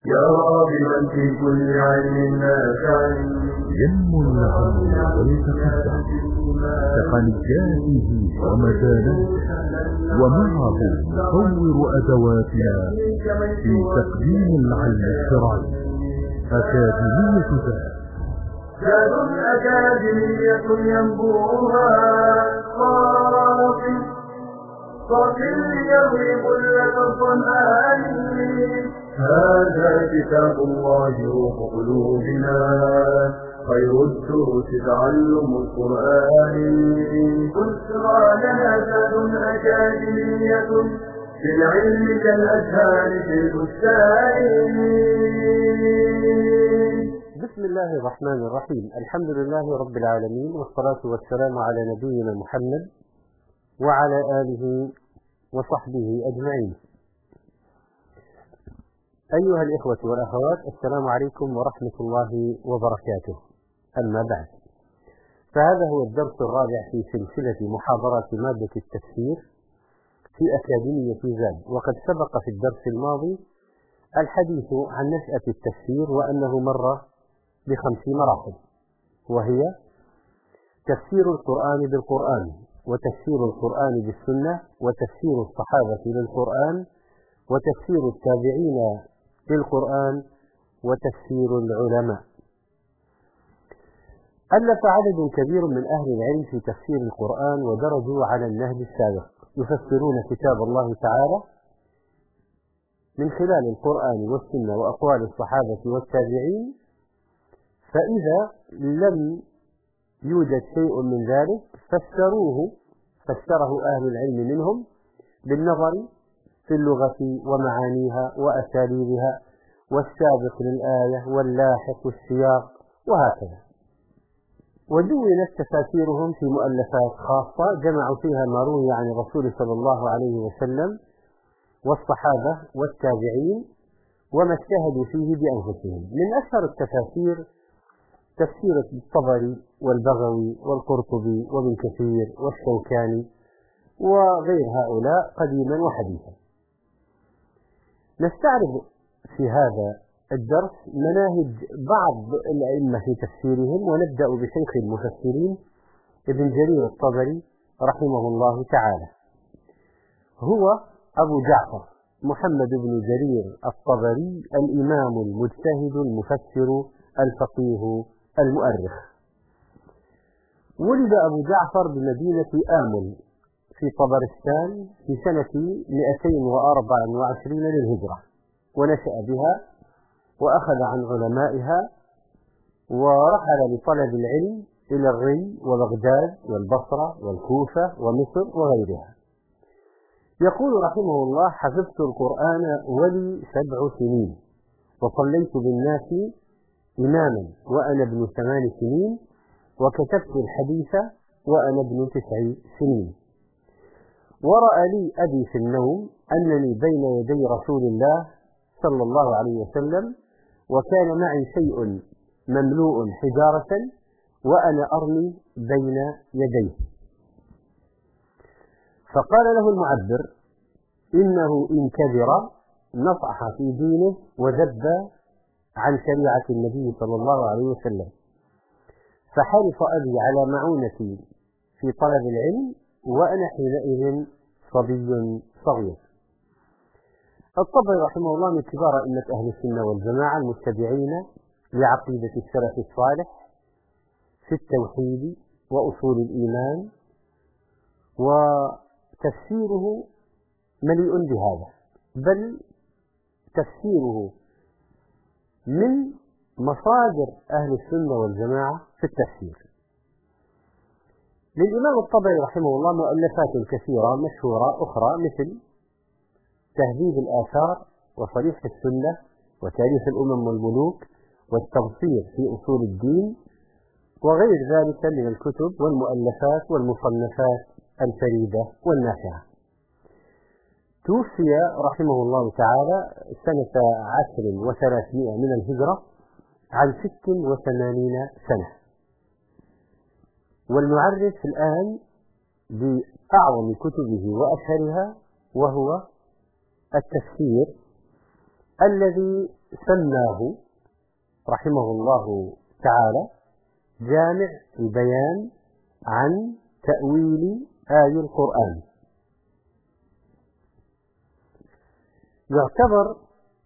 يا راغبا في كل علم نافع ينمو العلم ويتقدم تقنياته ومجالاته، ومعه نطور أدواتنا في تقديم العلم الشرعي. أكاديمية زاد أكاديمية ينبوها صافي ليروي كلة الظمآن. هذا كتاب الله روح قلوبنا، خير الدروس تعلم القرآن. بشرى لنا زاد أكاديمية في العلم كالأزهار في البستان. بسم الله الرحمن الرحيم. الحمد لله رب العالمين، والصلاة والسلام على نبينا محمد وعلى آله وصحبه أجمعين. أيها الإخوة والأخوات، السلام عليكم ورحمة الله وبركاته. أما بعد، فهذا هو الدرس الرابع في سلسلة محاضرات مادة التفسير في أكاديمية زاد. وقد سبق في الدرس الماضي الحديث عن نشأة التفسير، وأنه مر ب5 مراحل، وهي تفسير القرآن بالقرآن، وتفسير القرآن بالسنة، وتفسير الصحابة للقرآن، وتفسير التابعين للقرآن، وتفسير العلماء. ألف عدد كبير من أهل العلم في تفسير القرآن، ودرجوا على النهج السابق، يفسرون كتاب الله تعالى من خلال القرآن والسنة وأقوال الصحابة والتابعين. فإذا لم يوجد شيء من ذلك فسره أهل العلم منهم بالنظر في اللغة ومعانيها وأساليبها، والسابق للآية واللاحق والسياق وهكذا. ودونت تفاسيرهم في مؤلفات خاصة جمعوا فيها ما روي عن الرسول صلى الله عليه وسلم والصحابة والتابعين، وما اجتهدوا فيه بأنفسهم. من أشهر التفاسير تفسير الطبري والبغوي والقرطبي وابن كثير والشوكاني وغير هؤلاء قديما وحديثا. نستعرض في هذا الدرس مناهج بعض الأئمة في تفسيرهم، ونبدأ بشيخ المفسرين ابن جرير الطبري رحمه الله تعالى. هو أبو جعفر محمد بن جرير الطبري، الإمام المجتهد المفسر الفقيه المؤرخ. ولد أبو جعفر بمدينة آمل في طبرستان في سنة 224 للهجرة، ونشأ بها وأخذ عن علمائها، ورحل لطلب العلم إلى الري وبغداد والبصرة والكوفة ومصر وغيرها. يقول رحمه الله: حفظت القرآن ولي 7 سنين، وصليت بالناس إماما وأنا ابن 8 سنين، وكتبت الحديث وأنا ابن 9 سنين. ورأى لي أبي في النوم أنني بين يدي رسول الله صلى الله عليه وسلم، وكان معي شيء مملوء حجارة وأنا أرمي بين يديه. فقال له المعبر: إنه إن كبر نصح في دينه وذب عن شريعة النبي صلى الله عليه وسلم. فحرص أبي على معونتي في طلب العلم، وأنا حينئذ صبي صغير. الطبري رحمه الله من كبار أئمة أهل السنة والجماعة المتبعين لعقيدة السلف الصالح في التوحيد وأصول الإيمان، وتفسيره مليء بهذا، بل تفسيره من مصادر أهل السنة والجماعة في التفسير. للإمام الطبري رحمه الله مؤلفات كثيرة مشهورة أخرى، مثل تهذيب الآثار، وصريح السنة، وتاريخ الأمم والملوك، والتبصير في أصول الدين، وغير ذلك من الكتب والمؤلفات والمصنفات الفريدة والنافعة. توفي رحمه الله تعالى سنة 10 و300 من الهجرة عن 86 سنة. والمعرف الآن بأعظم كتبه وأشهرها وهو التفسير الذي سماه رحمه الله تعالى جامع البيان عن تأويل آي القرآن. يعتبر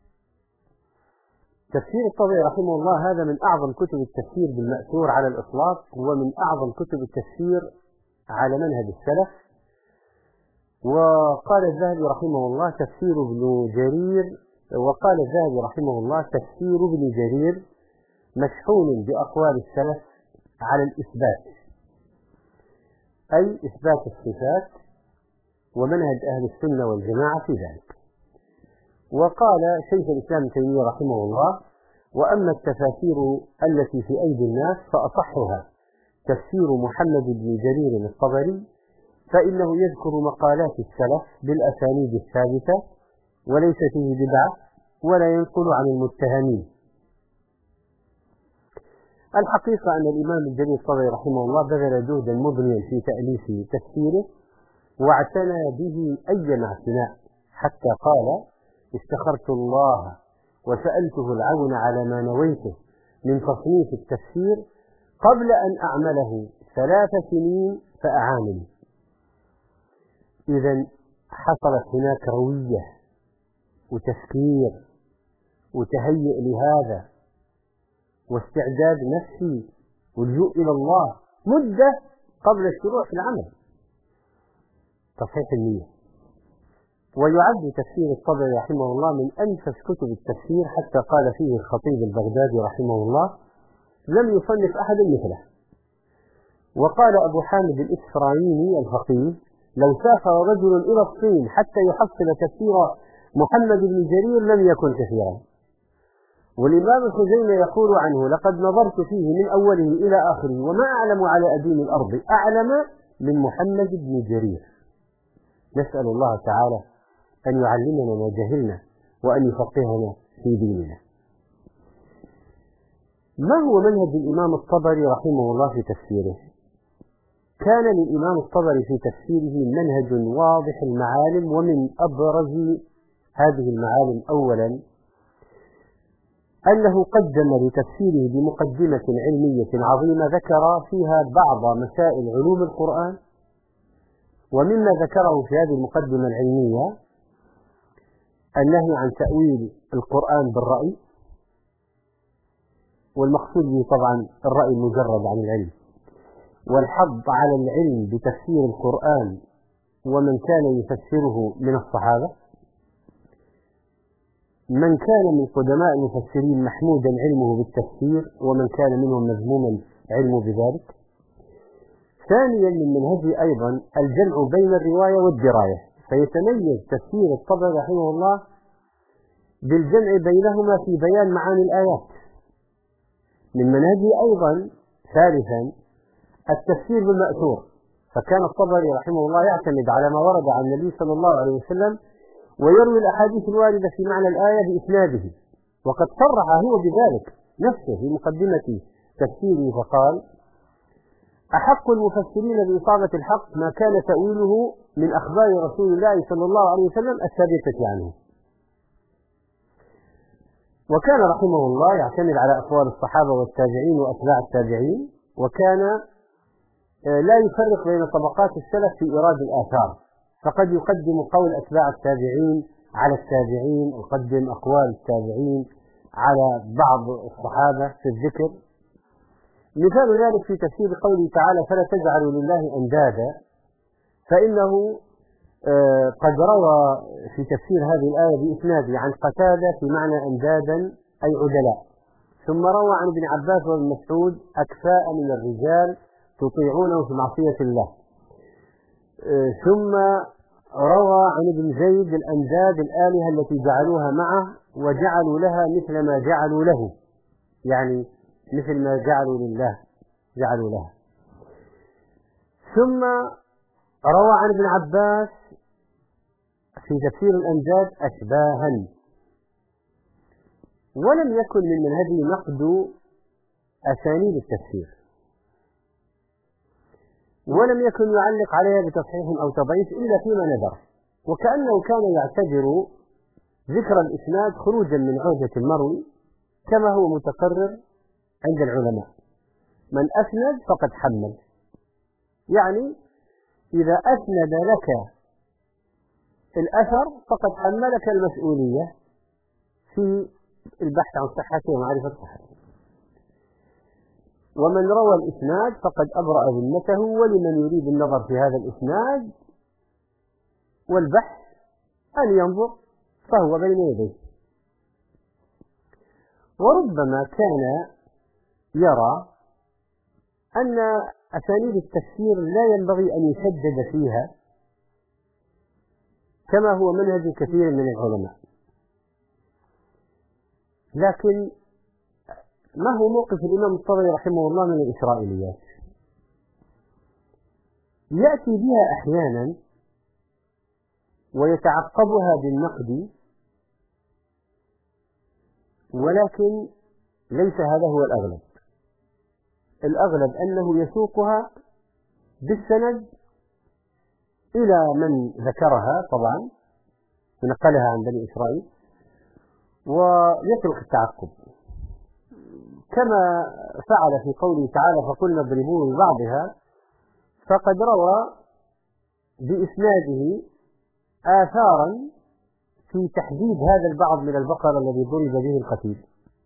تفسير الطبري رحمه الله هذا من أعظم كتب التفسير بالمأثور على الإطلاق، ومن أعظم كتب التفسير على منهج السلف. وقال الذهبي رحمه الله تفسير ابن جرير، وقال الذهبي رحمه الله تفسير ابن جرير مشحون بأقوال السلف على الإثبات، أي إثبات الصفات، ومنهج أهل السنة والجماعة في ذلك. وقال شيخ الإسلام ابن تيمية رحمه الله: وأما التفاسير التي في أيدي الناس فأصحها تفسير محمد بن جرير الطبري، فإنه يذكر مقالات السلف بالأسانيد الثابتة وليس فيه بدعة ولا ينقل عن المتهمين. الحقيقة أن الإمام الجليل الطبري رحمه الله بذل جهدا مضنيا في تأليف تفسيره واعتنى به أيما اعتناء، حتى قال: استخرت الله وسألته العون على ما نويته من تصنيف التفسير قبل أن أعمله 3 سنين فأعانني. إذن حصلت هناك روية وتفكير وتهيئ لهذا واستعداد نفسي واللجوء إلى الله مدة قبل الشروع في العمل، تصحيح النية. ويعد تفسير الطبري رحمه الله من أنفس كتب التفسير، حتى قال فيه الخطيب البغدادي رحمه الله: لم يصنف أحد مثله. وقال أبو حامد الإسفرايني الفقيه: لو سافر رجل إلى الصين حتى يحصل تفسير محمد بن جرير لم يكن كثيرا. والإمام الخزيمي يقول عنه: لقد نظرت فيه من أوله إلى آخره وما أعلم على أدين الأرض أعلم من محمد بن جرير. نسأل الله تعالى أن يعلمنا ما جهلنا وأن يفقهنا في ديننا. ما هو منهج الإمام الطبري رحمه الله في تفسيره؟ كان للإمام الطبري في تفسيره منهج واضح المعالم، ومن أبرز هذه المعالم أولا أنه قدم لتفسيره بمقدمة علمية عظيمة ذكر فيها بعض مسائل علوم القرآن. ومما ذكره في هذه المقدمة العلمية النهي عن تأويل القرآن بالرأي، والمقصود به طبعا الرأي المجرد عن العلم، والحض على العلم بتفسير القرآن ومن كان يفسره من الصحابة، من كان من قدماء المفسرين محمودا علمه بالتفسير ومن كان منهم مذموما علمه بذلك. ثانيا من منهجه أيضا الجمع بين الرواية والدراية، فيتميز تفسير الطبري رحمه الله بالجمع بينهما في بيان معاني الآيات. من منهجه أيضا ثالثا التفسير بالمأثور، فكان الطبري رحمه الله يعتمد على ما ورد عن النبي صلى الله عليه وسلم ويروي الأحاديث الواردة في معنى الآية بإسناده، وقد صرح هو بذلك نفسه في مقدمة تفسيره فقال: أحق المفسرين بإصابة الحق ما كان تأويله من أخبار رسول الله صلى الله عليه وسلم الثابتة عنه. وكان رحمه الله يعتمد على أقوال الصحابة والتابعين وأتباع التابعين، وكان لا يفرق بين طبقات السلف في إيراد الآثار، فقد يقدم قول أتباع التابعين على التابعين، ويقدم أقوال التابعين على بعض الصحابة في الذكر. مثال ذلك في تفسير قوله تعالى: فلا تجعلوا لله أندادا، فإنه قد روى في تفسير هذه الآية بإسناده عن قتادة في معنى أندادا أي عدلاء، ثم روى عن ابن عباس وابن مسعود: أكفاء من الرجال تطيعونه في معصية الله، ثم روى عن ابن زيد: الأنداد الآلهة التي جعلوها معه وجعلوا لها مثل ما جعلوا له، يعني مثل ما جعلوا لله جعلوا لها. ثم روى عن ابن عباس في تفسير الأنداد: أشباها. ولم يكن من منهجه نقد أسانيد التفسير، ولم يكن يعلق عليها بتصحيح أو تضعيف إلا فيما نذر، وكأنه كان يعتبر ذكر الإسناد خروجا من عهدة المروي كما هو متقرر عند العلماء. من أسند فقد حمل، يعني إذا أسند لك الأثر فقد حملك المسؤولية في البحث عن صحته ومعرفة صحته. ومن روى الإسناد فقد أبرأ ذمته، ولمن يريد النظر في هذا الإسناد والبحث أن ينظر فهو بين يديه. وربما كان يرى أن أسانيد التفسير لا ينبغي أن يشدد فيها كما هو منهج كثير من العلماء. لكن ما هو موقف الإمام الطبري رحمه الله من الإسرائيليات؟ يأتي بها أحيانا ويتعقبها بالنقد، ولكن ليس هذا هو الأغلب. الأغلب أنه يسوقها بالسند إلى من ذكرها طبعا ونقلها عن بني إسرائيل، ويترك التعقب، كما فعل في قوله تعالى فقلنا اضربوه ببعضها، فقد روى بإسناده آثارا في تحديد هذا البعض من البقر الذي ضرب به القتيل،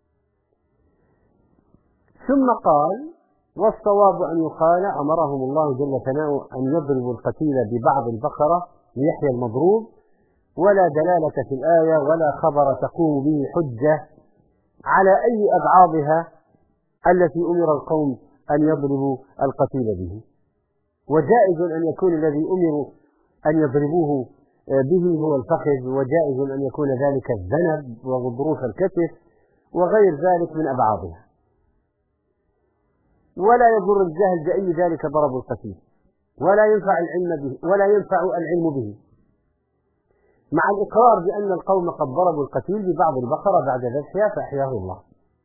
ثم قال والصواب أن يقال أمرهم الله جل ثناؤه أن يضربوا القتيل ببعض البقرة ليحيى المضروب، ولا دلالة في الآية ولا خبر تقوم به حجة على أي أبعاضها التي أمر القوم أن يضربوا القتيل به. وجائز أن يكون الذي أمروا أن يضربوه به هو الفخذ، وجائز أن يكون ذلك الذنب وغضروف الكتف وغير ذلك من أبعاضها، ولا يضر الجهل بأي ذلك ضرب القتيل، ولا ينفع العلم به، مع الإقرار بأن القوم قد ضربوا القتيل ببعض البقرة بعد ذبحها فأحياه الله.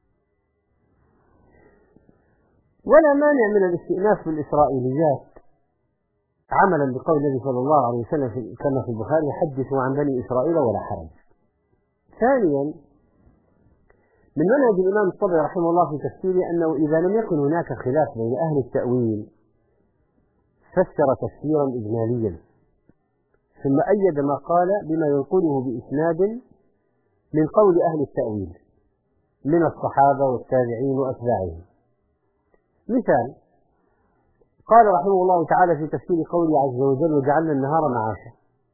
ولا مانع من الاستئناس بالإسرائيليات عملا بقول النبي صلى الله عليه وسلم كما في البخاري حدثوا عن بني إسرائيل ولا حرج. ثانيا، من منهج الإمام الطبري رحمه الله في تفسيره أنه إذا لم يكن هناك خلاف بين أهل التأويل فسر تفسيرا إجماليا، ثم أيد ما قال بما ينقله بإسناد من قول أهل التأويل من الصحابة والتابعين وأتباعهم. مثال، قال رحمه الله تعالى في تفسير قوله عز وجل وجعلنا النهار معاشا،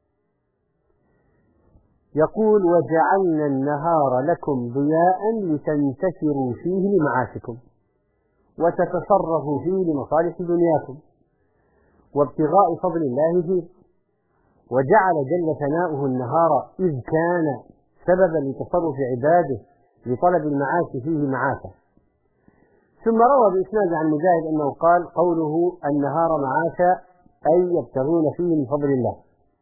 يقول وجعلنا النهار لكم ضياء لتنتشروا فيه لمعاشكم وتتصرفوا فيه لمصالح دنياكم وابتغاء فضل الله فيه، وجعل جل ثناؤه النهار إذ كان سببا لتصرف عباده لطلب المعاش فيه معاشا. ثم روى بإسناد عن مجاهد أنه قال قوله النهار معاشا أي يبتغون فيه من فضل الله.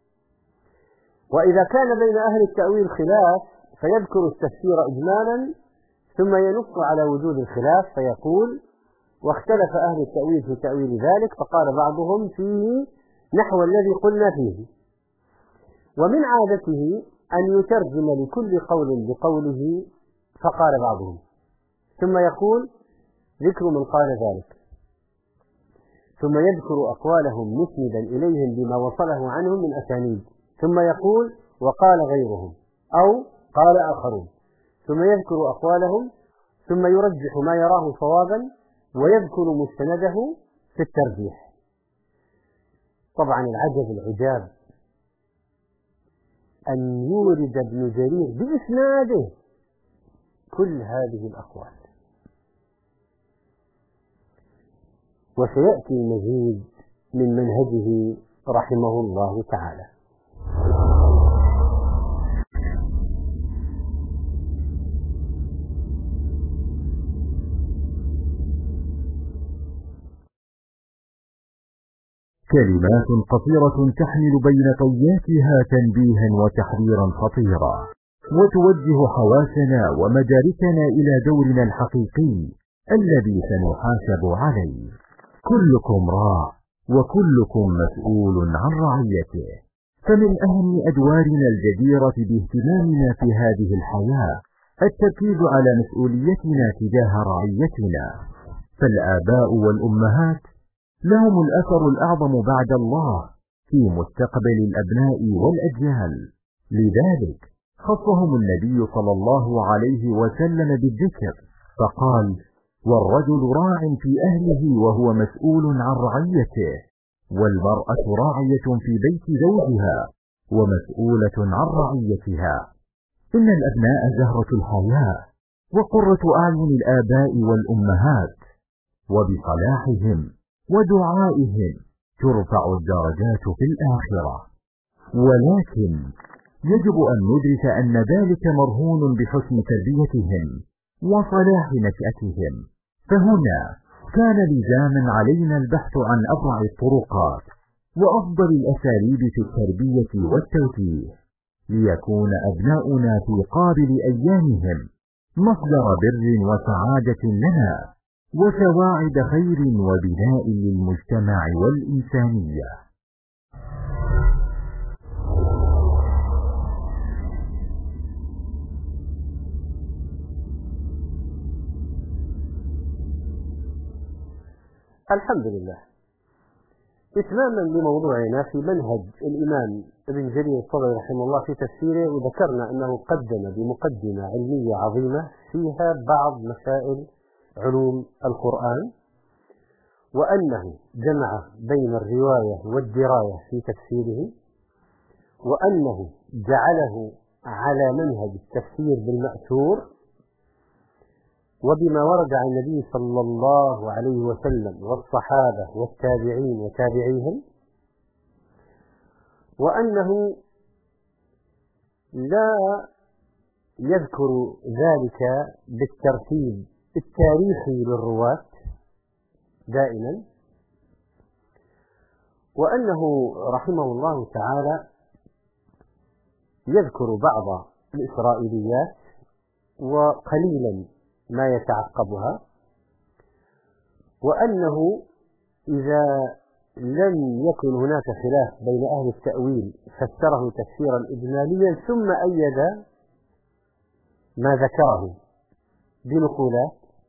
وإذا كان بين أهل التأويل خلاف فيذكر التفسير إجمالا ثم ينص على وجود الخلاف فيقول واختلف أهل التأويل في تأويل ذلك فقال بعضهم فيه نحو الذي قلنا فيه. ومن عادته أن يترجم لكل قول بقوله فقال بعضهم، ثم يقول ذكر من قال ذلك، ثم يذكر أقوالهم مسندا إليهم بما وصله عنهم من أسانيد، ثم يقول وقال غيرهم أو قال آخرون، ثم يذكر أقوالهم ثم يرجح ما يراه صوابا ويذكر مستنده في الترجيح. طبعا العجب العجاب أن يورد ابن جرير بإسناده كل هذه الأقوال، وسيأتي المزيد من منهجه رحمه الله تعالى. كلمات قصيرة تحمل بين طياتها تنبيها وتحذيرا خطيرا، وتوجه حواسنا ومداركنا إلى دورنا الحقيقي الذي سنحاسب عليه. كلكم راع وكلكم مسؤول عن رعيته. فمن أهم أدوارنا الجديرة باهتمامنا في هذه الحياة التركيز على مسؤوليتنا تجاه رعيتنا، فالآباء والأمهات لهم الأثر الأعظم بعد الله في مستقبل الأبناء والأجيال. لذلك خصهم النبي صلى الله عليه وسلم بالذكر فقال: والرجل راع في أهله وهو مسؤول عن رعيته، والمرأة راعية في بيت زوجها ومسؤولة عن رعيتها. إن الأبناء زهرة الحياة وقرة أعين الآباء والأمهات، وبصلاحهم ودعائهم ترفع الدرجات في الآخرة. ولكن يجب أن ندرك أن ذلك مرهون بحسن تربيتهم وصلاح نشأتهم، فهنا كان لزاما علينا البحث عن أبرع الطرقات وأفضل الأساليب في التربية والتوجيه، ليكون أبناؤنا في قابل أيامهم مصدر بر وسعادة لنا وسواعد خير وبناء للمجتمع والإنسانية. الحمد لله. إتماما لموضوعنا في منهج الإمام ابن جرير الطبري رحمه الله في تفسيره، وذكرنا أنه قدم بمقدمة علمية عظيمة فيها بعض مسائل علوم القرآن، وأنه جمع بين الرواية والدراية في تفسيره، وأنه جعله على منهج التفسير بالمأثور وبما ورد عن النبي صلى الله عليه وسلم والصحابة والتابعين وتابعيهم، وأنه لا يذكر ذلك بالترتيب التاريخي للرواة دائما، وأنه رحمه الله تعالى يذكر بعض الإسرائيليات وقليلا ما يتعقبها، وأنه إذا لم يكن هناك خلاف بين أهل التأويل فسره تفسيرا إجماليا ثم أيد ما ذكره بنقولات.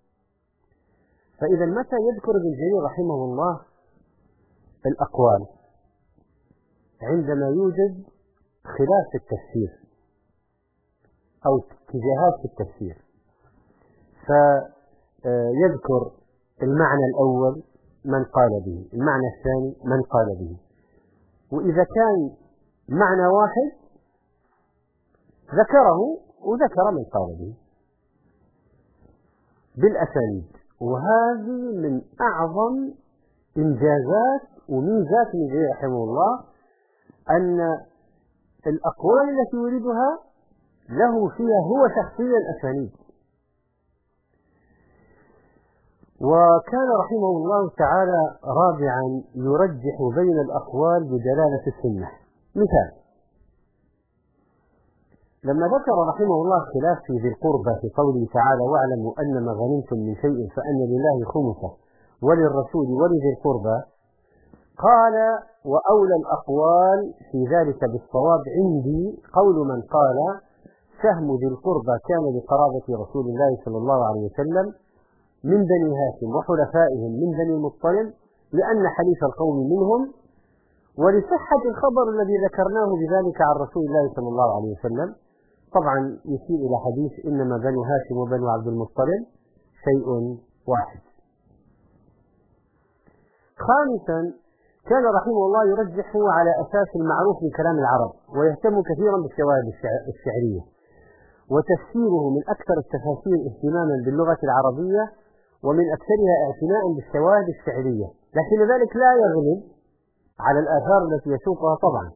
فإذا متى يذكر ابن جرير رحمه الله الأقوال؟ عندما يوجد خلاف في التفسير أو اتجاهات في التفسير، فيذكر المعنى الأول من قال به، المعنى الثاني من قال به، وإذا كان معنى واحد ذكره وذكر من قال به بالأسانيد. وهذه من أعظم إنجازات وميزات ابن جرير رحمه الله، أن الأقوال التي يريدها له فيها هو شخصيا أسانيد. وكان رحمه الله تعالى رابعا يرجح بين الأقوال بدلالة السنة. مثال: لما ذكر رحمه الله خلاف في ذي القربى في قوله تعالى: واعلموا أن ما غنمتم من شيء فأن لله خمسه وللرسول ولذي القربى، قال: وأولى الأقوال في ذلك بالصواب عندي قول من قال: سهم ذي القربى كان لقرابة رسول الله صلى الله عليه وسلم من بني هاشم وحلفائهم من بني المطلب، لأن حليف القوم منهم، ولصحة الخبر الذي ذكرناه بذلك عن رسول الله صلى الله عليه وسلم. طبعا يشير إلى حديث إنما بنو هاشم وبنو عبد المطلب شيء واحد. خامسا، كان رحمه الله يرجح على أساس المعروف من كلام العرب، ويهتم كثيرا بالشواهد الشعرية، وتفسيره من أكثر التفاسير اهتماما باللغة العربية ومن أكثرها اعتناء بالشواهد الشعرية، لكن ذلك لا يغلب على الآثار التي يسوقها طبعا.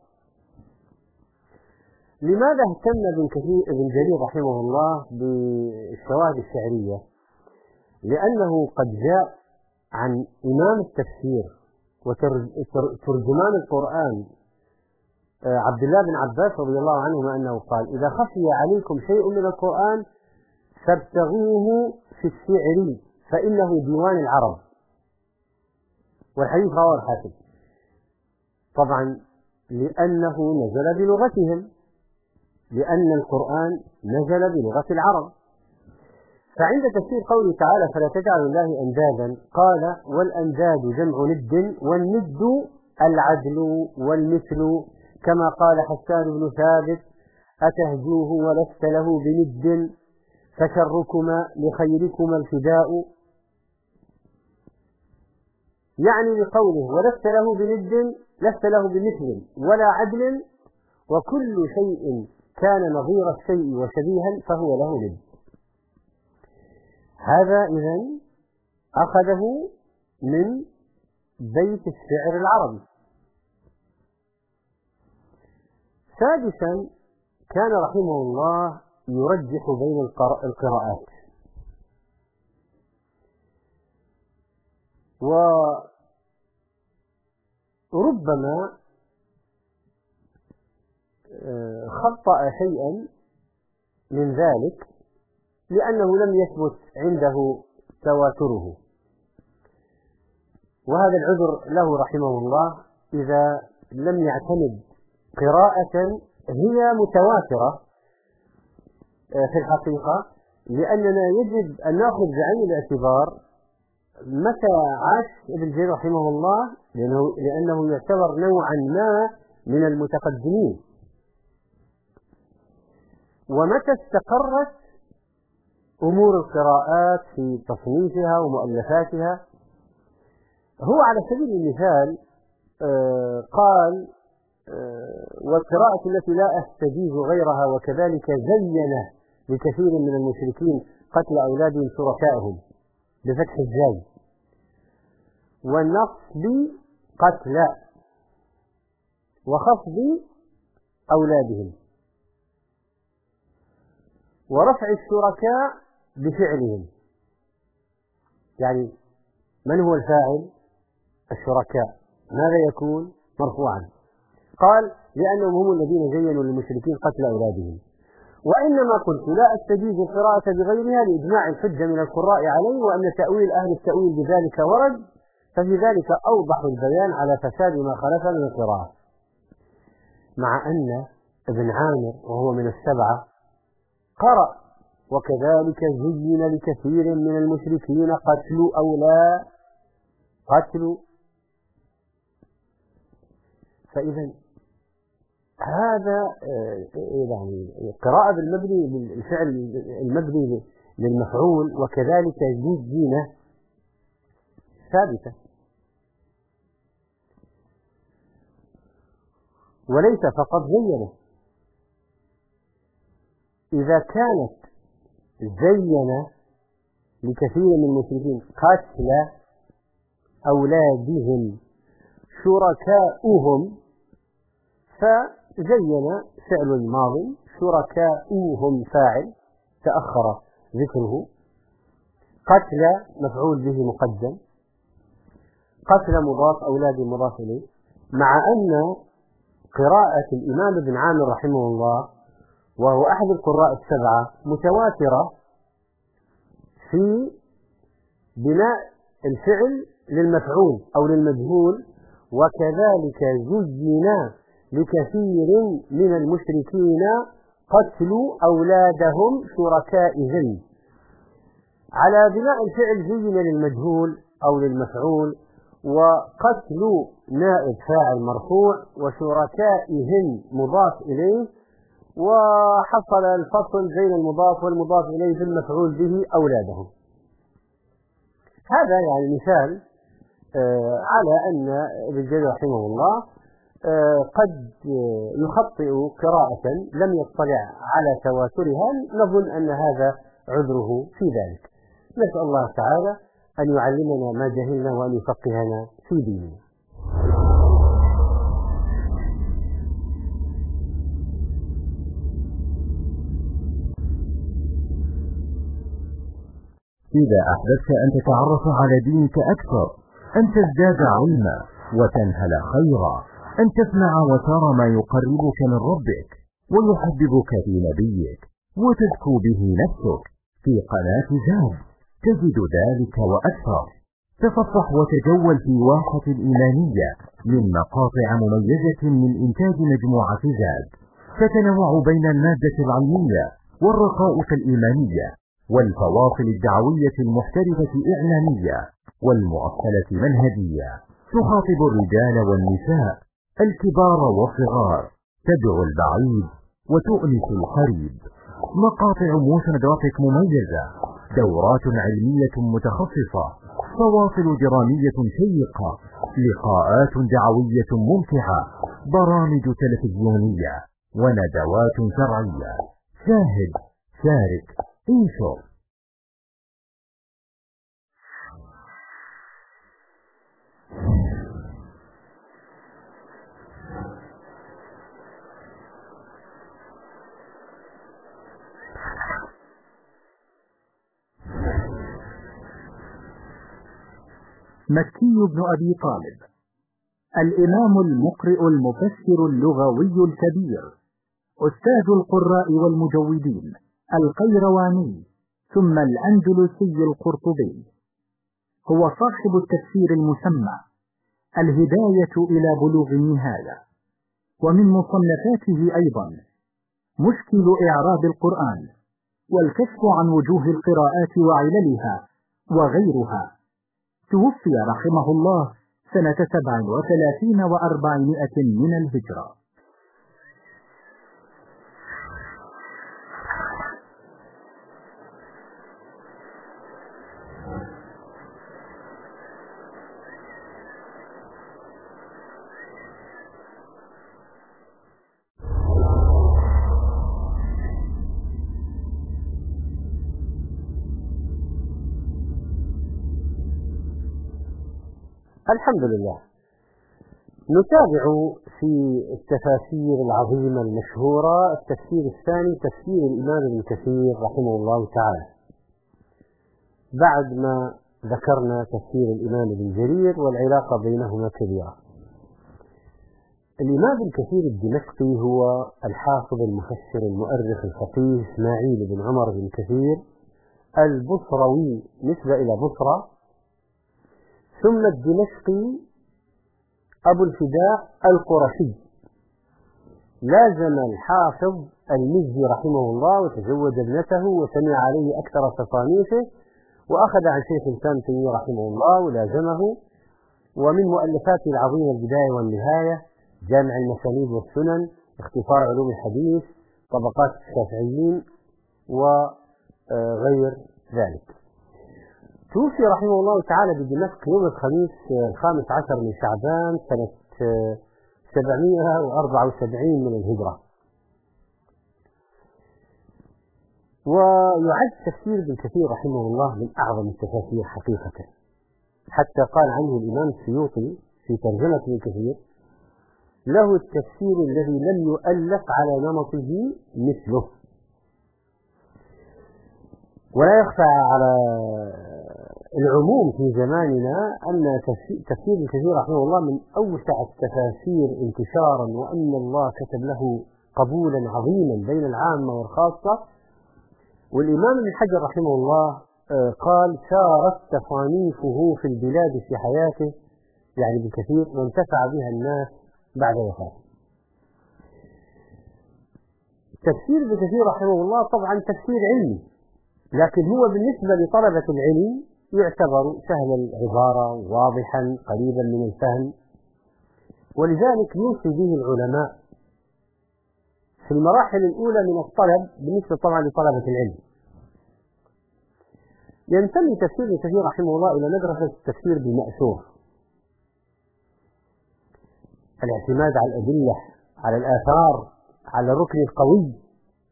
لماذا اهتم ابن جرير رحمه الله بالشواهد الشعرية؟ لأنه قد جاء عن إمام التفسير وترجمان القرآن عبد الله بن عباس رضي الله عنهما أنه قال: إذا خفي عليكم شيء من القرآن فابتغوه في الشعر فإنه ديوان العرب. والحديث رواه الحاكم. طبعا لأنه نزل بلغتهم، لأن القرآن نزل بلغة العرب. فعند تفسير قوله تعالى فلا تجعلوا الله أندادا، قال والأنداد جمع ند، والند العدل والمثل، كما قال حسان بن ثابت أتهجوه ولست له بند، فشركما لخيركما الفداء. يعني بقوله ولست له بند لست له بمثل ولا عدل، وكل شيء كان نظير الشيء وشبيها فهو له ند. هذا إذن أخذه من بيت الشعر العربي. سادسا، كان رحمه الله يرجح بين القراءات، وربما خطأ شيئا من ذلك لأنه لم يثبت عنده تواتره، وهذا العذر له رحمه الله إذا لم يعتمد قراءة هي متواترة في الحقيقة، لأننا يجب أن نأخذ بعين الاعتبار متى عاش ابن جرير رحمه الله، لأنه يعتبر نوعا ما من المتقدمين، ومتى استقرت أمور القراءات في تصنيفها ومؤلفاتها. هو على سبيل المثال قال والقراءة التي لا أستجيز غيرها، وكذلك زين لكثير من المشركين قتل أولادهم شركائهم بفتح الزاي، والنصب قتل وخفض أولادهم، ورفع الشركاء بفعلهم. يعني من هو الفاعل؟ الشركاء، ماذا يكون؟ مرفوعا. قال لأنهم هم الذين زينوا للمشركين قتل أولادهم. وإنما قلت لا أستجيز القراءة بغيرها لإجماع الحجة من القراء عليه، وأن تأويل أهل التأويل بذلك ورد، ففي ذلك أوضح البيان على فساد ما خلف من القراءة. مع أن ابن عامر وهو من السبعة قرأ وكذلك زين لكثير من المشركين قتل. فإذا هذا يعني قراءة بالمبني، الفعل المبني للمفعول وكذلك زين ثابتة، وليس فقط زينه. إذا كانت زين لكثير من المشركين قتل أولادهم شركاؤهم، فزين فعل ماضي، شركاؤهم فاعل تأخر ذكره، قتل مفعول به مقدم، قتل مضاف، أولاد مضاف إليه. مع أن قراءة الإمام ابن عامر رحمه الله وهو أحد القراء السبعة متواترة في بناء الفعل للمفعول أو للمجهول، وكذلك زين لكثير من المشركين قتل أولادهم شركائهم، على بناء الفعل زين للمجهول أو للمفعول، وقتل نائب فاعل مرفوع، وشركائهم مضاف إليه، وحصل الفصل بين المضاف والمضاف إليه في المفعول به أولادهم. هذا يعني مثال على أن ابن جرير رحمه الله قد يخطئ قراءة لم يطلع على تواترها، نظن أن هذا عذره في ذلك. نسأل الله تعالى أن يعلمنا ما جهلنا وأن يفقهنا في ديننا. إذا أحببت أن تتعرف على دينك أكثر، أن تزداد علما وتنهل خيرا، أن تسمع وترى ما يقربك من ربك ويحببك في نبيك وتزكو به نفسك، في قناة زاد تجد ذلك وأكثر. تصفح وتجول في واحة الإيمانية من مقاطع مميزة من إنتاج مجموعة زاد، تتنوع بين المادة العلمية والرقائق الإيمانية والفواصل الدعوية المحترفة إعلامية والمؤصلة منهجية، تخاطب الرجال والنساء، الكبار والصغار، تدعو البعيد وتؤنس القريب. مقاطع موشن جرافيك مميزة، دورات علمية متخصصة، فواصل درامية شيقة، لقاءات دعوية ممتعة، برامج تلفزيونية وندوات شرعية. شاهد، شارك، انشر. مكي بن أبي طالب، الإمام المقرئ المفسر اللغوي الكبير، أستاذ القراء والمجودين، القيرواني ثم الأندلسي القرطبي، هو صاحب التفسير المسمى الهداية إلى بلوغ النهاية، ومن مصنفاته أيضا مشكل إعراب القرآن، والكشف عن وجوه القراءات وعللها وغيرها. توفي رحمه الله سنة 37 و400 من الهجرة. الحمد لله. نتابع في التفاسير العظيمة المشهورة التفسير الثاني، تفسير الإمام ابن كثير رحمه الله تعالى، بعد ما ذكرنا تفسير الإمام ابن جرير والعلاقة بينهما كبيرة. الإمام ابن كثير الدمشقي هو الحافظ المفسر المؤرخ الفقيه إسماعيل بن عمر بن كثير البصروي نسبة إلى بصرة، ثم الدمشقي أبو الفداء القرشي. لازم الحافظ المزي رحمه الله وتزوج ابنته وسمع عليه أكثر تصانيفه، وأخذ عن شيخ الإسلام تيمية رحمه الله ولازمه. ومن مؤلفاته العظيمة البداية والنهاية، جامع المسانيد والسنن، اختصار علوم الحديث، طبقات الشافعيين وغير ذلك. توفي رحمه الله تعالى بدمشق يوم الخميس 15 من شعبان سنة 774 من الهجرة. ويعد تفسير ابن كثير رحمه الله من أعظم التفاسير حقيقة، حتى قال عنه الإمام السيوطي في ترجمة ابن كثير: له التفسير الذي لم يؤلف على نمطه مثله. ولا يخفى على العموم في زماننا أن تفسير ابن كثير رحمه الله من أوسع التفاسير انتشارا، وأن الله كتب له قبولا عظيما بين العامة والخاصة. والإمام ابن حجر رحمه الله قال: سارت تصانيفه في البلاد في حياته، يعني ابن كثير، وانتفع بها الناس بعد وفاته. تفسير ابن كثير رحمه الله طبعا تفسير علمي، لكن هو بالنسبة لطلبة العلم يعتبر سهل العبارة، واضحا قريبا من الفهم، ولذلك يوصي به العلماء في المراحل الأولى من الطلب بالنسبة طبعا لطلبة العلم. ينتمي تفسير ابن كثير رحمه الله إلى مدرسة التفسير بالمأثور، الاعتماد على الأدلة، على الآثار، على الركن القوي.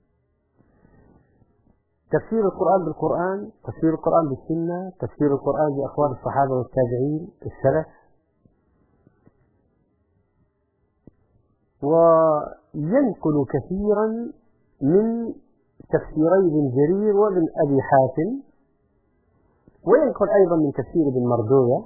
تفسير القرآن بالقرآن، تفسير القرآن بالسنة، تفسير القرآن بأقوال الصحابة والتابعين السلف. وينقل كثيرا من تفسيري ابن جرير وابن أبي حاتم، وينقل أيضا من تفسير ابن مردوية،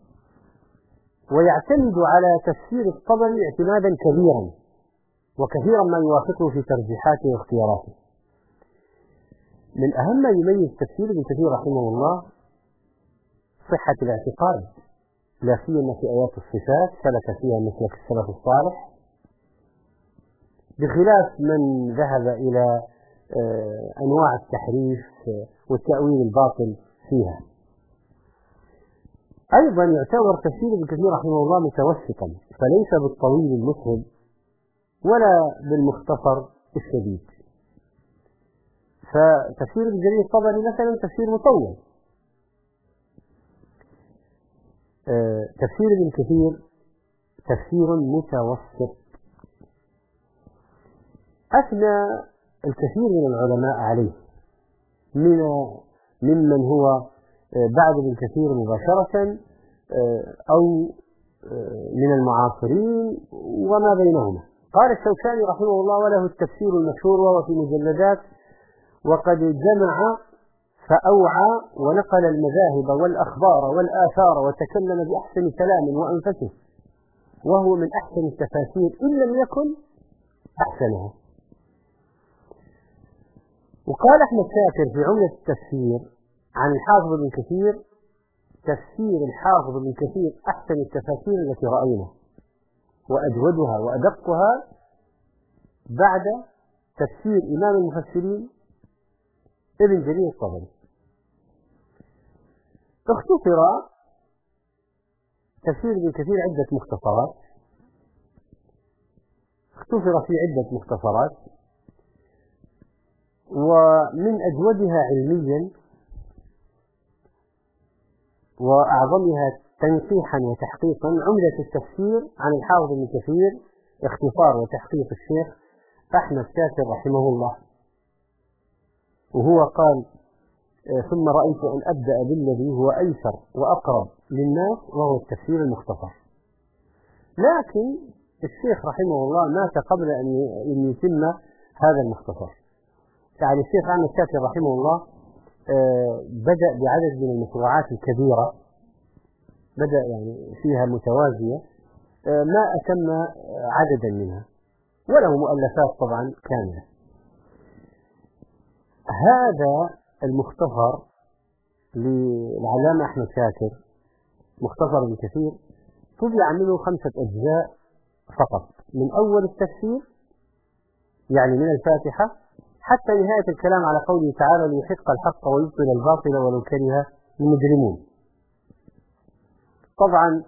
ويعتمد على تفسير الطبري اعتمادا كبيرا، وكثيرا ما يوافقه في ترجيحاته واختياراته. من أهم ما يميز تفسير ابن كثير رحمه الله صحة الاعتقاد، لا سيما في آيات الصفات سلك فيها مسلك السلف الصالح، بخلاف من ذهب إلى أنواع التحريف والتأويل الباطل فيها. أيضا يعتبر تفسير ابن كثير رحمه الله متوسطا، فليس بالطويل المسهب ولا بالمختصر الشديد. فتفسير ابن جرير الطبري مثلا تفسير مطول، تفسير ابن كثير تفسير متوسط. أثنى الكثير من العلماء عليه ممن هو بعد ابن كثير مباشرة أو من المعاصرين وما بينهما. قال الشوكاني رحمه الله: وله التفسير المشهور وهو في مجلدات، وقد جمع فأوعى ونقل المذاهب والأخبار والآثار وتكلم بأحسن كلام وأنفسه، وهو من أحسن التفاسير إن لم يكن أحسنها. وقال أحمد شاكر في عملة التفسير عن الحافظ ابن كثير: تفسير الحافظ ابن كثير أحسن التفاسير التي رأينا، وأجودها وأدقها بعد تفسير إمام المفسرين ابن جرير الطبري. اختصر تفسير ابن كثير عدة مختصرات، اختصر في عدة مختصرات، ومن أجودها علميا وأعظمها تنقيحا وتحقيقا عمدة التفسير عن الحافظ ابن كثير، اختصار وتحقيق الشيخ أحمد شاكر رحمه الله. وهو قال: ثم رأيت أن أبدأ بالذي هو أيسر وأقرب للناس وهو التفسير المختصر. لكن الشيخ رحمه الله مات قبل أن يتم هذا المختصر. يعني الشيخ أحمد شاكر رحمه الله بدأ بعدد من المشروعات الكبيرة، بدأ يعني فيها متوازية، ما أتم عددا منها، وله مؤلفات طبعا كاملة. هذا المختصر للعلامة أحمد شاكر، مختصر ابن كثير، طبع منه 5 أجزاء فقط، من أول التفسير يعني من الفاتحة حتى نهاية الكلام على قوله تعالى: ليحق الحق ويبطل الباطل ولو كره المجرمون. طبعا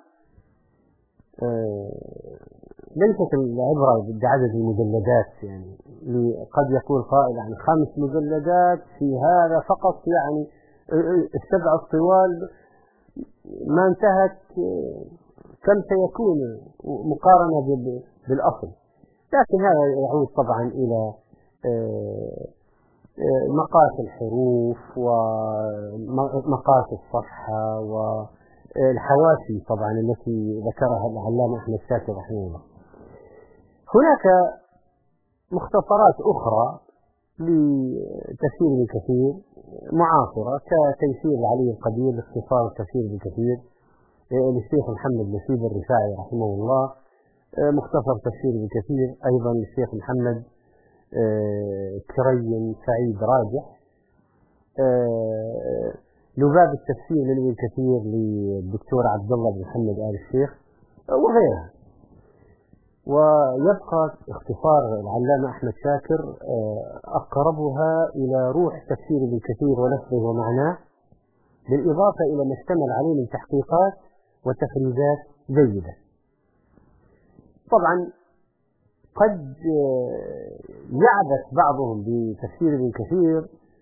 ليست العبرة بعدد المجلدات، يعني قد يقول قائل عن 5 مجلدات في هذا فقط، يعني 7 الطوال ما انتهت، كم سيكون مقارنة بالأصل. لكن هذا يعود طبعا إلى مقاس الحروف ومقاس الصفحة والحواشي طبعا التي ذكرها العلامة أحمد شاكر رحمه الله. هناك مختصرات أخرى لتفسير ابن كثير معاصرة، كتيسير العلي القدير لاختصار تفسير ابن كثير للشيخ محمد نسيب الرفاعي رحمه الله، مختصر تفسير ابن كثير أيضا للشيخ محمد كريم سعيد راجح، لباب التفسير لابن كثير للدكتور عبد الله بن محمد آل الشيخ وغيرها. ويبقى اختصار العلامة أحمد شاكر أقربها إلى روح تفسير ابن كثير ولفظه ومعناه، بالإضافة إلى ما اشتمل عليه من تحقيقات وتخريجات جيدة. طبعا قد يعبث بعضهم بتفسير ابن كثير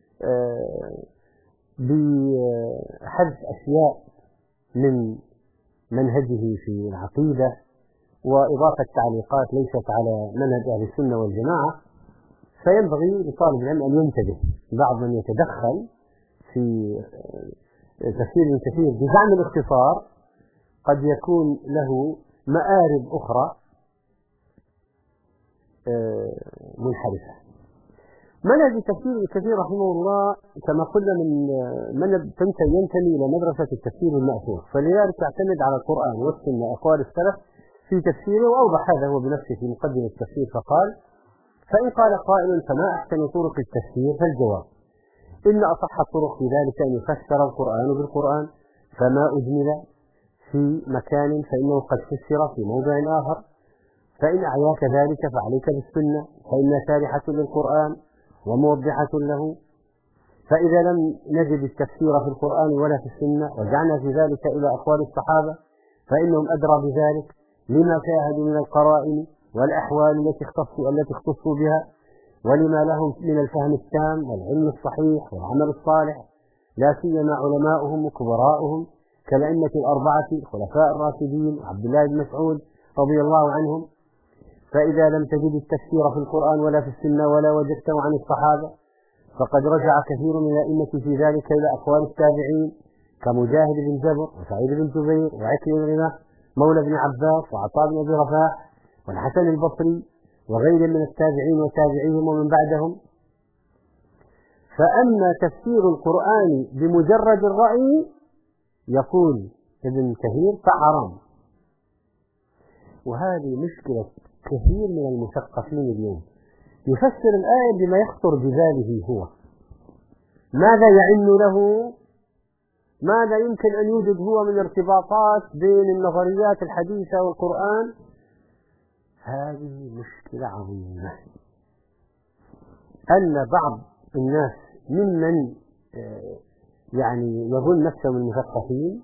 بحذف أشياء من منهجه في العقيدة وإضافة تعليقات ليست على منهج أهل السنة والجماعة، فينبغي لطالب العلم أن ينتبه. بعض من يتدخل في تفسير ابن كثير بزعم الاختصار قد يكون له مآرب أخرى منحرفة. منهج تفسير ابن كثير رحمه الله كما قلنا من ينتمي إلى مدرسة التفسير المأثور، فلذلك يعتمد على القرآن والسنة أقوال السلف في تفسيره. وأوضح هذا هو بنفسه في مقدمة التفسير فقال: فإن قال قائل فما أحسن طرق التفسير؟ فالجواب: إن أصح الطرق في ذلك أن يفسر القرآن بالقرآن، فما أجمل في مكان فإنه قد فسر في موضع آخر، فإن أعياك ذلك فعليك بالسنة فإنها شارحة للقرآن وموضحة له. فإذا لم نجد التفسير في القرآن ولا في السنة رجعنا في ذلك إلى أقوال الصحابة فإنهم أدرى بذلك لما شاهدوا من القرائن والأحوال التي اختصوا بها، ولما لهم من الفهم التام والعلم الصحيح والعمل الصالح، لا سيما علماؤهم وكبراؤهم كالأئمة الأربعة الخلفاء الراشدين وعبد الله بن مسعود رضي الله عنهم. فإذا لم تجد التفسير في القرآن ولا في السنة ولا وجدته عن الصحابة فقد رجع كثير من الأئمة في ذلك إلى أقوال التابعين كمجاهد بن جبر وسعيد بن جبير وعكرمة بن مولى بن عباس وعطاء بن أبي رباح والحسن البصري وغيرهم من التابعين وتابعيهم ومن بعدهم. فأما تفسير القرآن بمجرد الرأي يقول ابن كثير فحرام، وهذه مشكلة كثير من المثقفين اليوم، يفسر الآية بما يخطر بباله هو، ماذا يعن له، ماذا يمكن أن يوجد هو من ارتباطات بين النظريات الحديثة والقرآن. هذه مشكلة عظيمة، أن بعض الناس ممن يعني يظن نفسه من المثقفين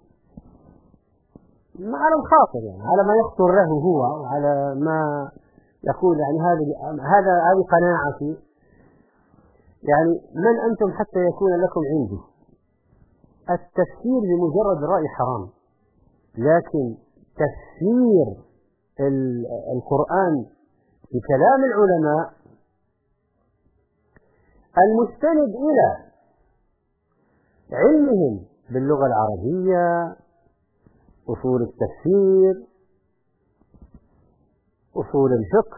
على الخاطر يعني على ما يخطر له هو وعلى ما يقول يعني هذه قناعتي، يعني من أنتم حتى يكون لكم عندي. التفسير بمجرد الرأي حرام، لكن تفسير القرآن بكلام العلماء المستند إلى علمهم باللغة العربية، أصول التفسير، أصول الفقه،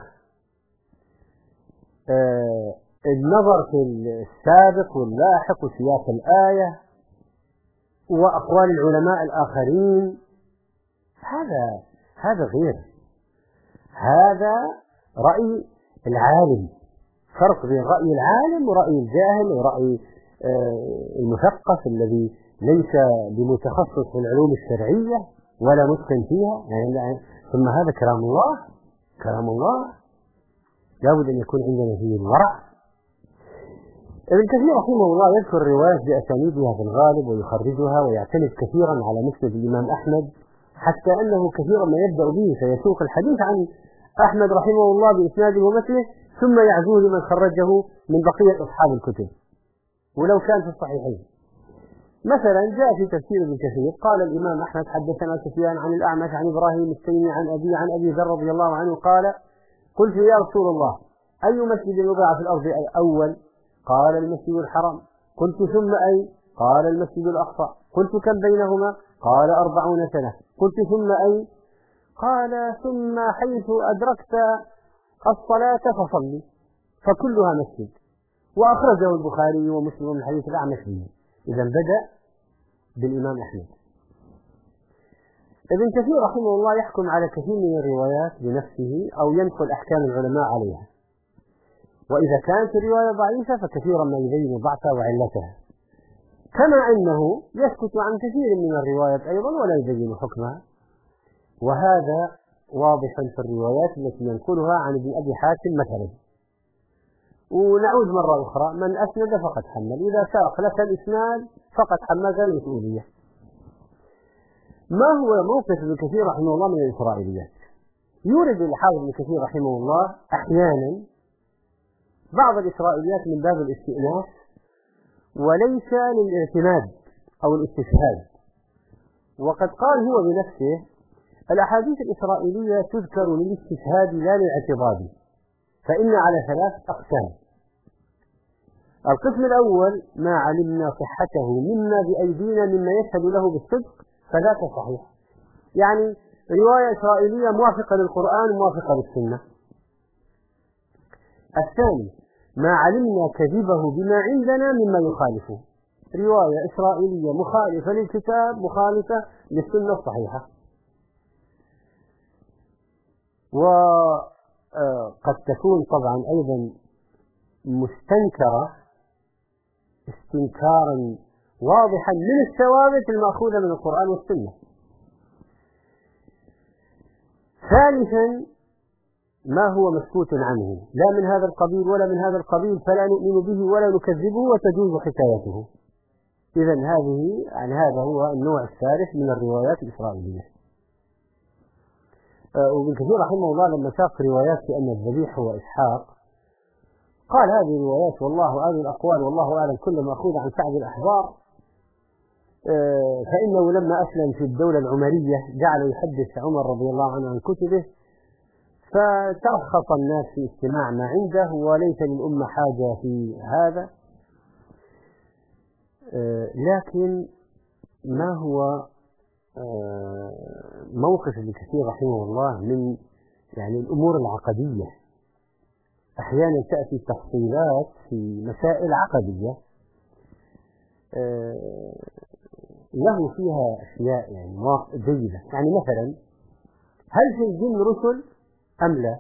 النظر في السابق واللاحق وسياق الآية وأقوال العلماء الآخرين، هذا غير، هذا رأي العالم. فرق بين رأي العالم ورأي الجاهل ورأي المثقف الذي ليس بمتخصص في العلوم الشرعية ولا متقن فيها يعني. ثم هذا كلام الله لابد أن يكون عندنا فيه الورع. ابن كثير رحمه الله يذكر الروايات بأسانيدها في الغالب ويخرجها ويعتمد كثيرا على مسند الإمام أحمد، حتى أنه كثيرا ما يبدأ به فيسوق الحديث عن أحمد رحمه الله بإسناده ومثله ثم يعزوه لمن خرجه من بقية أصحاب الكتب ولو كان في الصحيحين. مثلا جاء في تفسير ابن كثير قال الإمام أحمد حدثنا سفيان عن الأعمش عن إبراهيم التيمي عن أبي ذر رضي الله عنه قال قلت يا رسول الله أي مسجد وضع في الأرض الأول؟ قال المسجد الحرام. قلت ثم أي؟ قال المسجد الأقصى. قلت كم بينهما؟ قال 40 سنة. قلت ثم أي؟ قال ثم حيث أدركت الصلاة فصلي فكلها مسجد. وأخرجه البخاري ومسلم من حديث الأعمش فيه. إذا بدأ بالإمام أحمد. ابن كثير رحمه الله يحكم على كثير من الروايات بنفسه أو ينقل أحكام العلماء عليها، وإذا كانت الرواية ضعيفة فكثيرا ما يبين ضعفها وعلتها، كما أنه يسكت عن كثير من الروايات أيضا ولا يبين حكمها. وهذا واضح في الروايات التي ينقلها عن ابن أبي حاتم مثلا. ونعود مرة أخرى، من أسند فقد حمل، إذا ساق لك الإسناد فقد حملك المسؤولية. ما هو موقف ابن كثير رحمه الله من الإسرائيليات؟ يورد الحافظ ابن كثير رحمه الله أحيانا بعض الإسرائيليات من باب الاستئناس وليس للاعتماد أو الاستشهاد. وقد قال هو بنفسه الأحاديث الإسرائيلية تذكر للاستشهاد لا للاعتضاد، فإن على 3 أقسام. القسم الأول ما علمنا صحته مما بأيدينا مما يشهد له بالصدق فذاك صحيح، يعني رواية إسرائيلية موافقة للقرآن موافقة للسنة. الثاني ما علمنا كذبه بما عندنا مما يخالفه، رواية إسرائيلية مخالفة للكتاب مخالفة للسنة الصحيحة. وقد تكون طبعا أيضا مستنكرة استنكارا واضحا من الثوابت المأخوذة من القرآن والسنة. ثالثا ما هو مسكوت عنه لا من هذا القبيل ولا من هذا القبيل فلا نؤمن به ولا نكذبه وتجوز حكايته. إذن هذا هو النوع الثالث من الروايات الإسرائيلية. وابن كثير رحمه الله لما ساق روايات بأن الذبيح هو إسحاق قال هذه روايات هذه الأقوال والله أعلم كل مأخوذة عن سعد الأحبار، فإنه لما أسلم في الدولة العمرية جعل يحدث عمر رضي الله عنه عن كتبه، فترخص الناس في استماع ما عنده وليس للأمة حاجة في هذا. لكن ما هو موقف ابن كثير رحمه الله من الأمور العقدية؟ أحيانا تأتي تفصيلات في مسائل عقدية له فيها أشياء جيدة. مثلا هل في الجن رسل أم لا؟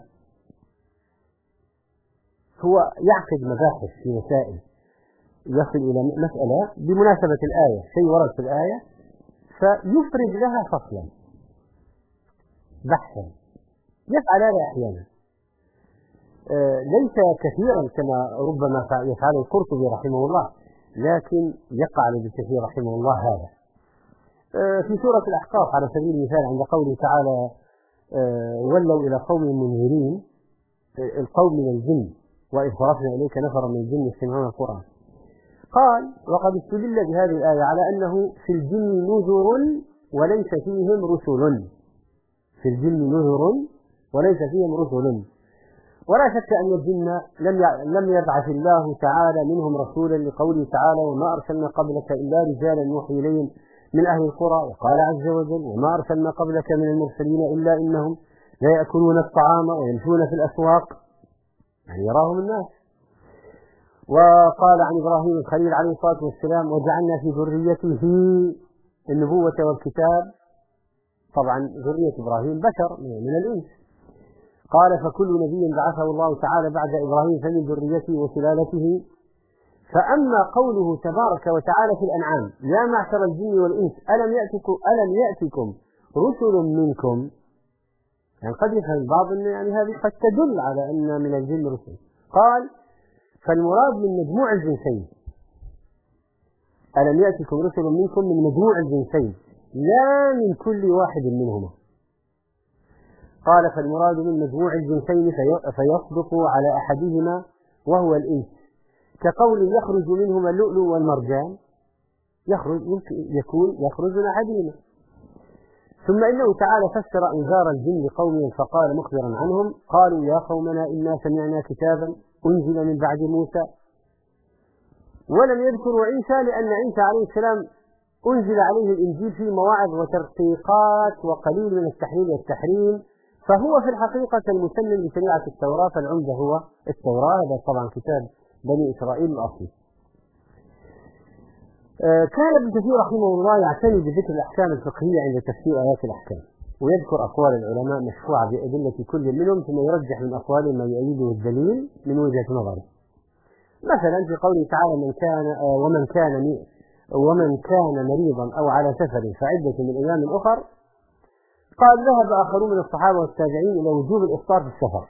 هو يعقد مباحث في مسائل يصل إلى مسألة بمناسبة الآية، شيء ورد في الآية فيفرد لها فصلا بحثا، يفعل هذا أحيانا ليس كثيرا كما ربما يفعل القرطبي رحمه الله، لكن يقع لابن كثير رحمه الله هذا. في سورة الأحقاف على سبيل المثال عند قوله تعالى ولوا إلى قوم منذرين، القوم من الجن وإذ صرفنا إليك نفرا من الجن يستمعون القرآن، قال وقد استدل بهذه الآية على أنه في الجن نذر وليس فيهم رسل، في الجن نذر وليس فيهم رسل. ولا شك أن الجن لم يبعث الله تعالى منهم رسولا لقوله تعالى وما أرسلنا قبلك إلا رجالا يوحي إليهم من أهل القرى، وقال عز وجل وما أرسلنا قبلك من المرسلين إلا إنهم لا يأكلون الطعام ويمشون في الأسواق، يراهم الناس. وقال عن إبراهيم الخليل عليه الصلاة والسلام وجعلنا في ذريته النبوة والكتاب، طبعا ذرية إبراهيم بشر من الإنس. قال فكل نبي بعثه الله تعالى بعد إبراهيم فمن ذريته وسلالته. فأما قوله تبارك وتعالى في الأنعام يا معشر الجن والإنس ألم يأتكم رسل منكم، قد يفهم البعض أن هذه قد تدل على أن من الجن رسل. قال فالمراد من مجموع الجنسين، ألم يأتكم رسل منكم من مجموع الجنسين لا من كل واحد منهما. قال فالمراد من مجموع الجنسين فيصدق على أحدهما وهو الإنس، كقول يخرج منهما اللؤلؤ والمرجان، يخرج من أحدهما. ثم إنه تعالى فسر إنذار الجن لقومهم فقال مخبرا عنهم قالوا يا قومنا إنا سمعنا كتابا أنزل من بعد موسى، ولم يذكروا عيسى لأن عيسى عليه السلام أنزل عليه الإنجيل في مواعظ وترقيقات وقليل من التحليل والتحريم، فهو في الحقيقة المسلم بشريعة التوراة، فالعمدة هو التوراة. هذا طبعا كتاب بني إسرائيل الأصلي. كان ابن كثير رحمه الله يعتني بذكر الأحكام الفقهية عند تفسير آيات الأحكام، ويذكر أقوال العلماء مشروعة بأدلة كل منهم ثم يرجح من أقوالهم ما يؤيده الدليل من وجهة نظره. مثلا في قوله تعالى ومن كان مريضا أو على سفر فعدة من أيام أخر، قال ذهب آخرون من الصحابة والتابعين إلى وجوب الإفطار في السفر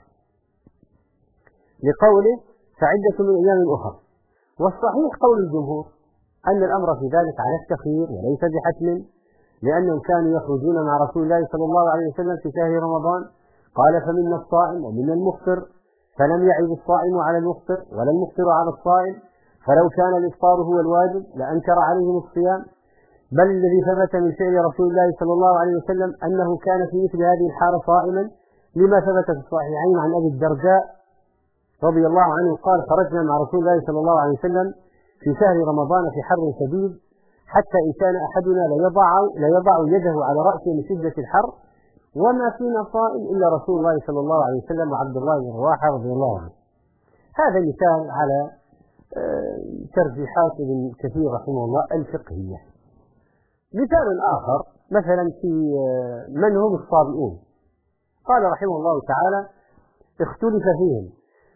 لقوله فعدة من أيام أخر، والصحيح قول الجمهور أن الأمر في ذلك على التخيير وليس بحتم، لأنهم كانوا يخرجون مع رسول الله صلى الله عليه وسلم في شهر رمضان، قال فمنا الصائم ومنا المفطر، فلم يعب الصائم على المفطر ولا المفطر على الصائم، فلو كان الإفطار هو الواجب لأنكر عليهم الصيام، بل الذي ثبت من فعل رسول الله صلى الله عليه وسلم أنه كان في مثل هذه الحالة صائما، لما ثبت في الصحيحين عن أبي الدرداء رضي الله عنه قال خرجنا مع رسول الله صلى الله عليه وسلم في شهر رمضان في حر شديد حتى إن كان أحدنا ليضع يده على رأسه من شدة الحر، وما فينا صائم إلا رسول الله صلى الله عليه وسلم وعبد الله بن رواحة رضي الله عنه. هذا مثال على ترجيحات ابن كثير رحمه الله الفقهية. مثال آخر مثلا في من هم الصابئون، قال رحمه الله تعالى اختلف فيهم،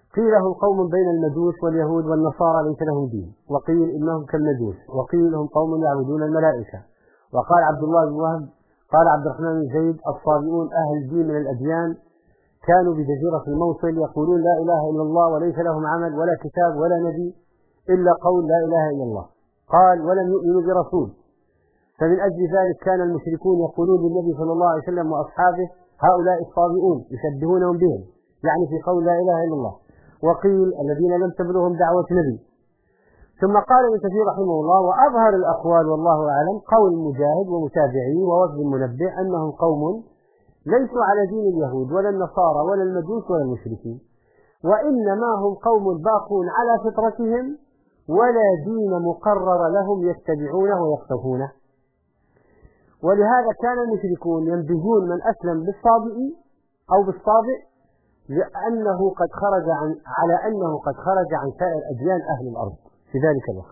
قيل هم قوم بين المجوس واليهود والنصارى ليس لهم دين، وقيل إنهم كالمجوس، وقيل هم قوم يعبدون الملائكة. وقال عبد الله بن وهب قال عبد الرحمن بن زيد الصابئون أهل دين من الأديان كانوا بجزيرة الموصل يقولون لا إله إلا الله وليس لهم عمل ولا كتاب ولا نبي إلا قول لا إله إلا الله. قال ولم يؤمنوا برسول، فمن أجل ذلك كان المشركون يقولون للنبي صلى الله عليه وسلم وأصحابه هؤلاء الصابئون يشبهونهم بهم، يعني في قول لا إله إلا الله. وقيل الذين لم تبلغهم دعوة نبي. ثم قال ابن كثير رحمه الله وأظهر الأقوال والله أعلم قول مجاهد ومتابعيه ووفد المنبه أنهم قوم ليسوا على دين اليهود ولا النصارى ولا المجوس ولا المشركين، وإنما هم قوم باقون على فطرتهم ولا دين مقرر لهم يتبعونه ويقتفونه. ولهذا كان المشركون ينبهون من أسلم بالصابئ أو بالصابئ لأنه قد خرج على أنه قد خرج عن سائر أديان أهل الأرض في ذلك الوقت.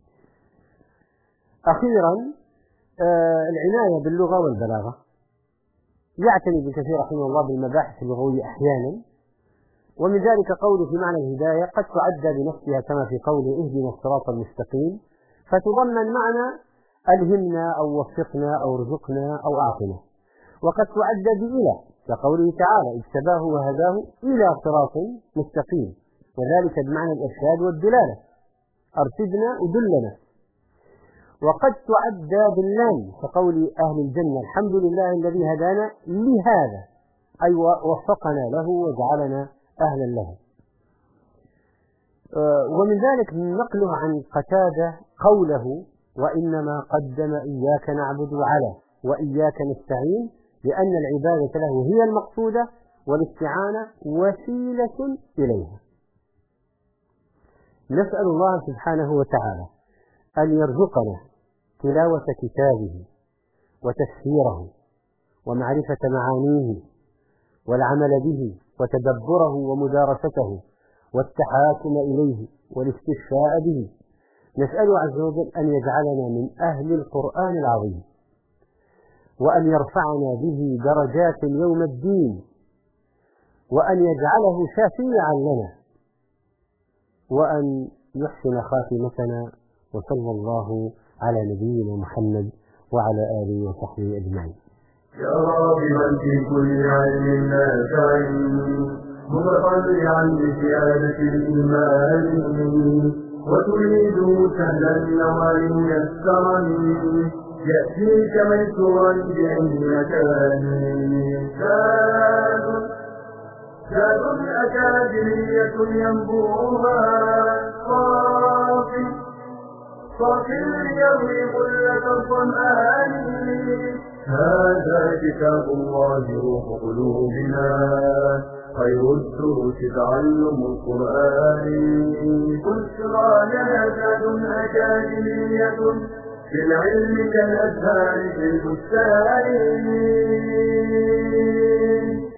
أخيرا العناية باللغة والبلاغة. يعتني ابن كثير رحمه الله بالمباحث اللغوية أحيانا، ومن ذلك قوله في معنى الهداية قد تعدى بنفسها كما في قوله اهدنا الصراط المستقيم، فتضمن معنى ألهمنا أو وفقنا أو ارزقنا أو أعطنا. وقد تعدى بإله كقوله تعالى اجتباه وهداه إلى صراط مستقيم، وذلك بمعنى الإرشاد والدلالة أرشدنا ودلنا. وقد تعدى باللام كقول أهل الجنة الحمد لله الذي هدانا لهذا، أي وفقنا له وجعلنا أهلا له. ومن ذلك نقله عن قتادة قوله وإنما قدم إياك نعبد على وإياك نستعين، لأن العبادة له هي المقصودة والاستعانة وسيلة إليها. نسأل الله سبحانه وتعالى أن يرزقنا تلاوة كتابه وتفسيره ومعرفة معانيه والعمل به وتدبره ومدارسته والتحاكم إليه والاستشفاء به. نسأله عز وجل أن يجعلنا من أهل القرآن العظيم، وأن يرفعنا به درجات يوم الدين، وأن يجعله شفيعا لنا، وأن يحسن خاتمتنا. وصلى الله على نبينا محمد وعلى آله وصحبه أجمعين. يا راغبا في كل علم نافع متطلعا لزيادة الإيمان وتريد سهلا النوال ميسرا يأتيك ميسورا بأي مكان. زاد أكاديمية ينبوها صافي يروي غلة الظمآن. هذا كتاب الله روح قلوبنا خير الدروس تعلم القرآن. بشرى لنا زاد أكاديمية في العلم كالأزهار في البستان.